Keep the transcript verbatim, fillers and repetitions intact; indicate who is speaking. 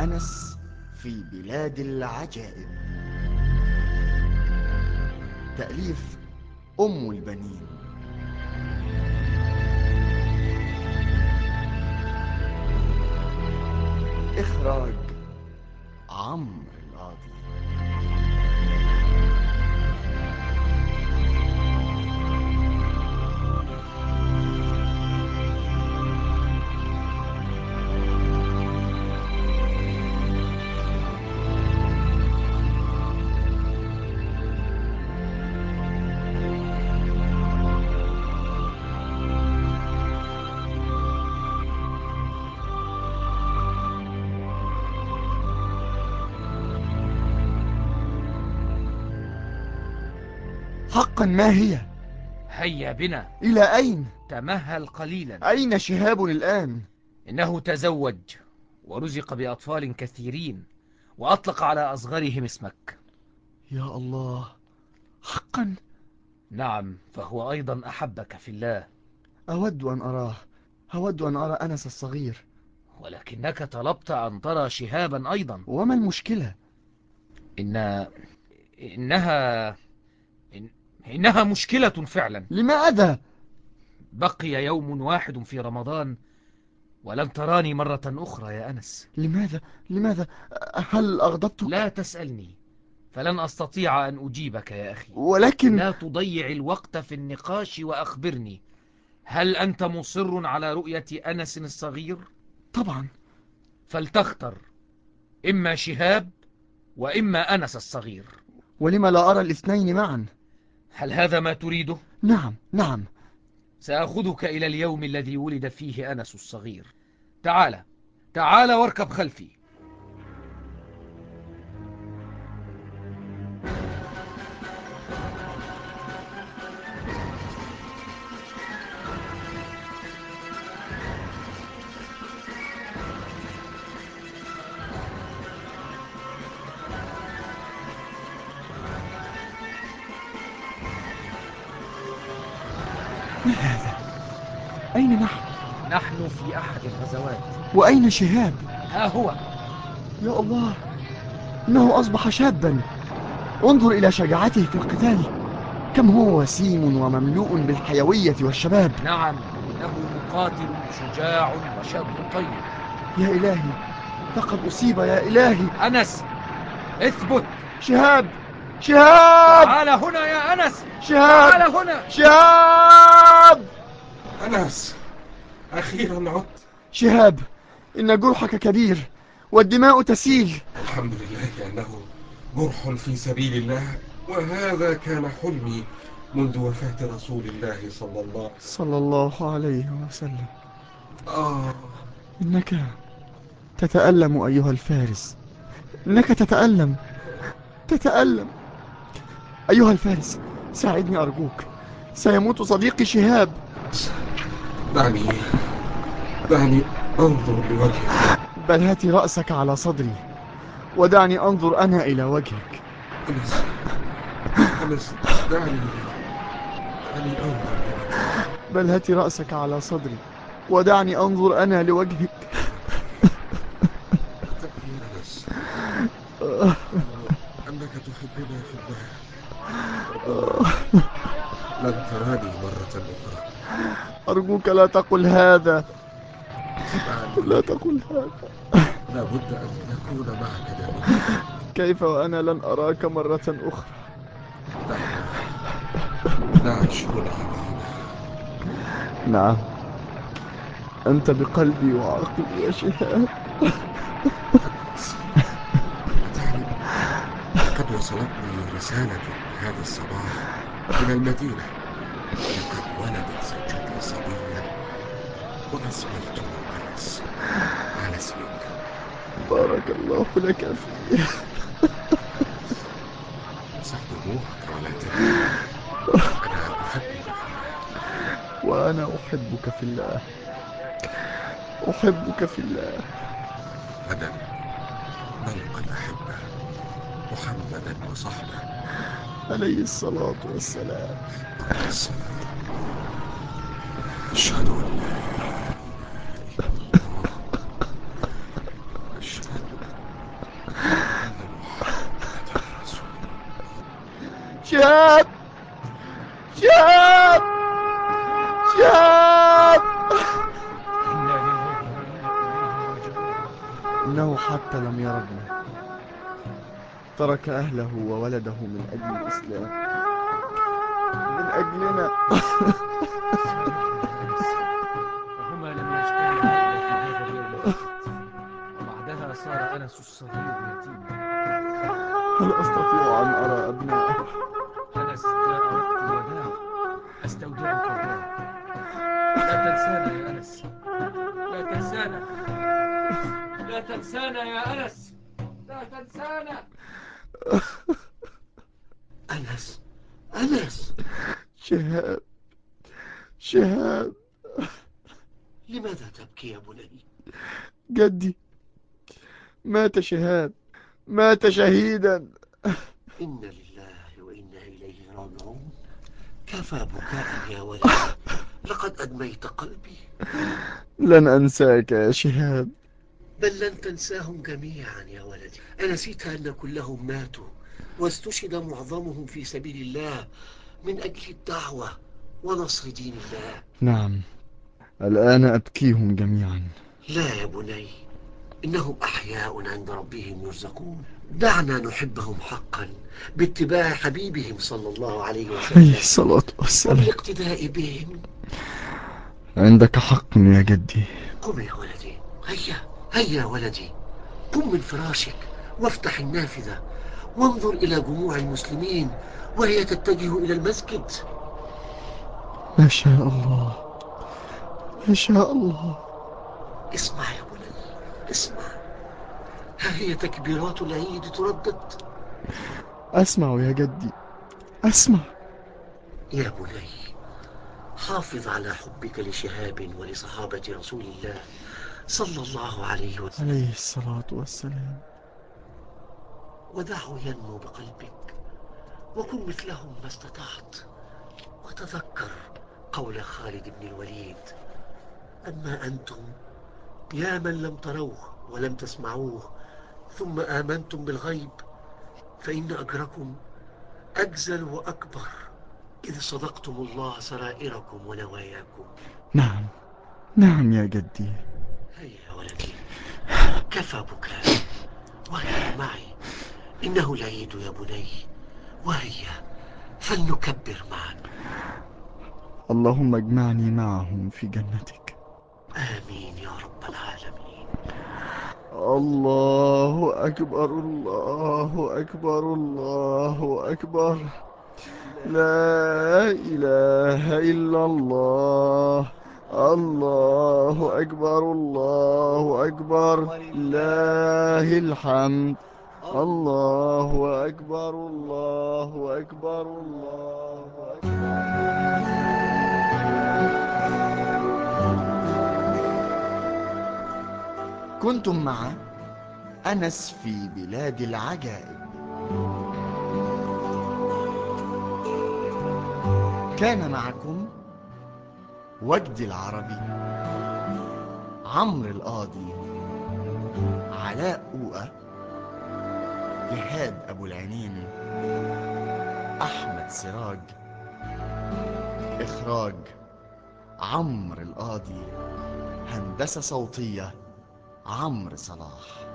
Speaker 1: أنس في بلاد العجائب. تأليف أم البنين. إخراج عمرو القاضي. حقا ما هي؟
Speaker 2: هيا بنا.
Speaker 1: إلى أين؟
Speaker 2: تمهل قليلا.
Speaker 1: أين شهاب الآن؟
Speaker 2: إنه تزوج ورزق بأطفال كثيرين وأطلق على أصغرهم اسمك.
Speaker 1: يا الله، حقا؟
Speaker 2: نعم، فهو أيضا أحبك في الله.
Speaker 1: أود أن أراه، أود أن أرى أنس الصغير.
Speaker 2: ولكنك طلبت أن ترى شهابا أيضا.
Speaker 1: وما المشكلة؟
Speaker 2: إن... إنها إن... إنها مشكلة فعلا.
Speaker 1: لماذا؟
Speaker 2: بقي يوم واحد في رمضان ولن تراني مرة أخرى يا أنس.
Speaker 1: لماذا؟ لماذا؟ هل أغضبتك؟
Speaker 2: لا تسألني، فلن أستطيع أن أجيبك يا أخي.
Speaker 1: ولكن
Speaker 2: لا تضيع الوقت في النقاش وأخبرني، هل أنت مصر على رؤية أنس الصغير؟
Speaker 1: طبعا.
Speaker 2: فلتختر، إما شهاب وإما أنس الصغير.
Speaker 1: ولما لا أرى الاثنين معا؟
Speaker 2: هل هذا ما تريده؟
Speaker 1: نعم نعم.
Speaker 2: سأخذك إلى اليوم الذي ولد فيه أنس الصغير. تعال تعال واركب خلفي.
Speaker 1: ما هذا؟ أين نحن؟
Speaker 2: نحن في أحد الغزوات.
Speaker 1: وأين شهاب؟
Speaker 2: ها هو.
Speaker 1: يا الله، إنه أصبح شابا. انظر إلى شجاعته في القتال، كم هو وسيم ومملوء بالحيوية والشباب.
Speaker 2: نعم، إنه مقاتل شجاع وشاب طيب.
Speaker 1: يا إلهي، لقد أصيب يا إلهي.
Speaker 2: أنس، اثبت.
Speaker 1: شهاب، شهاب،
Speaker 2: تعال هنا يا أنس.
Speaker 1: شهاب،
Speaker 2: تعال هنا.
Speaker 1: شهاب.
Speaker 3: أنس، أخيرا عدت.
Speaker 1: شهاب، إن جرحك كبير والدماء تسيل.
Speaker 3: الحمد لله أنه جرح في سبيل الله، وهذا كان حلمي منذ وفاة رسول الله صلى الله
Speaker 1: صلى الله عليه وسلم.
Speaker 3: آه
Speaker 1: إنك تتألم أيها الفارس، إنك تتألم تتألم أيها الفارس، ساعدني أرجوك، سيموت صديقي شهاب.
Speaker 3: دعني دعني أنظر لوجهك.
Speaker 1: بل هات رأسك على صدري ودعني أنظر أنا إلى وجهك.
Speaker 3: أنس أنس دعني دعني أنظر لوجهك.
Speaker 1: بل هات رأسك على صدري ودعني أنظر أنا لوجهك.
Speaker 3: تبكي يا أنس، أنك تحبنا في الله. لن تراني مرة أخرى.
Speaker 1: أرجوك لا تقل هذا،
Speaker 3: اسمعني،
Speaker 1: لا تقل هذا.
Speaker 3: لابد أن نكون معك دائما.
Speaker 1: كيف وأنا لن أراك مرة أخرى؟
Speaker 3: نعيش هنا معنا.
Speaker 1: نعم، أنت بقلبي وعقلي يا شهاب.
Speaker 3: تعلم، قد وصلتني رسالة هذا الصباح من المدينة. لقد ولدت زوجتي صبيا وأسميته أنس على اسمك.
Speaker 1: بارك الله لك فيه.
Speaker 3: مسحت روحك ولا تدري. أنا أحبك.
Speaker 1: وأنا أحبك في الله، أحبك في الله.
Speaker 3: غدا نلقى الأحبة محمدا وصحبه
Speaker 1: عليه الصلاة والسلام.
Speaker 3: أشهد أن لا إله إلا الله. أشهد
Speaker 1: شهاب شهاب شهاب. إنه حتى لم يرنا، ترك أهله وولده من أجل الإسلام، من أجلنا.
Speaker 2: وهما لم يجتمعا إلا في هذا اليوم فقط، وبعدها صار أنس الصغير يتيما.
Speaker 1: هل أستطيع أن أرى أبنائي؟
Speaker 2: أنس، جاء وقت الوداع، أستودعك الله. لا تنسانا يا أنس، لا تنسانا، لا تنسانا يا أنس، لا تنسانا.
Speaker 4: أنس، أنس،
Speaker 1: شهاب شهاب.
Speaker 4: لماذا تبكي يا بني؟
Speaker 1: جدي مات شهاب، مات شهيدا.
Speaker 4: إنا لله وإنا إليه راجعون. كفى بكاء يا ولدي، لقد أدميت قلبي.
Speaker 1: لن أنساك يا شهاب.
Speaker 4: بل لن تنساهم جميعا يا ولدي. أنسيت أن كلهم ماتوا واستشهد معظمهم في سبيل الله من أجل الدعوة ونصر دين الله؟
Speaker 1: نعم، الآن أبكيهم جميعا.
Speaker 4: لا يا بني، إنهم أحياء عند ربهم يرزقون. دعنا نحبهم حقا باتباع حبيبهم صلى الله عليه
Speaker 1: عليه
Speaker 4: وسلم
Speaker 1: الصلاة والسلام.
Speaker 4: وبالاقتداء بهم.
Speaker 1: عندك حق يا جدي.
Speaker 4: قم يا ولدي، هيا هيا يا ولدي، قم من فراشك وافتح النافذة وانظر إلى جموع المسلمين وهي تتجه إلى المسجد.
Speaker 1: ما شاء الله، ما شاء الله.
Speaker 4: اسمع يا بني، اسمع، ها هي تكبيرات العيد تردد.
Speaker 1: أسمع يا جدي، أسمع.
Speaker 4: يا بني، حافظ على حبك لشهاب ولصحابة رسول الله صلى الله عليه وسلم،
Speaker 1: عليه الصلاة والسلام.
Speaker 4: ودعه ينمو بقلبك وكن مثلهم ما استطعت. وتذكر قول خالد بن الوليد: أما أنتم يا من لم تروه ولم تسمعوه ثم آمنتم بالغيب فإن أجركم أجزل وأكبر، إذ صدقتم الله سرائركم ونواياكم.
Speaker 1: نعم، نعم يا جدي.
Speaker 4: هيا يا ولدي، كفى بكاء، وهيا معي، إنه العيد يا بني، وهيا فلنكبر معا.
Speaker 1: اللهم اجمعني معهم في جنتك.
Speaker 4: آمين يا رب العالمين.
Speaker 1: الله أكبر، الله أكبر، الله أكبر. لا إله إلا الله. الله أكبر، الله أكبر، لله الحمد. الله أكبر، الله أكبر، الله أكبر. كنتم مع أنس في بلاد العجائب. كان معكم وجدي العربي، عمرو القاضي، علاء أوقة، جهاد أبو العينين، أحمد سراج. إخراج عمرو القاضي. هندسة صوتية عمرو صلاح.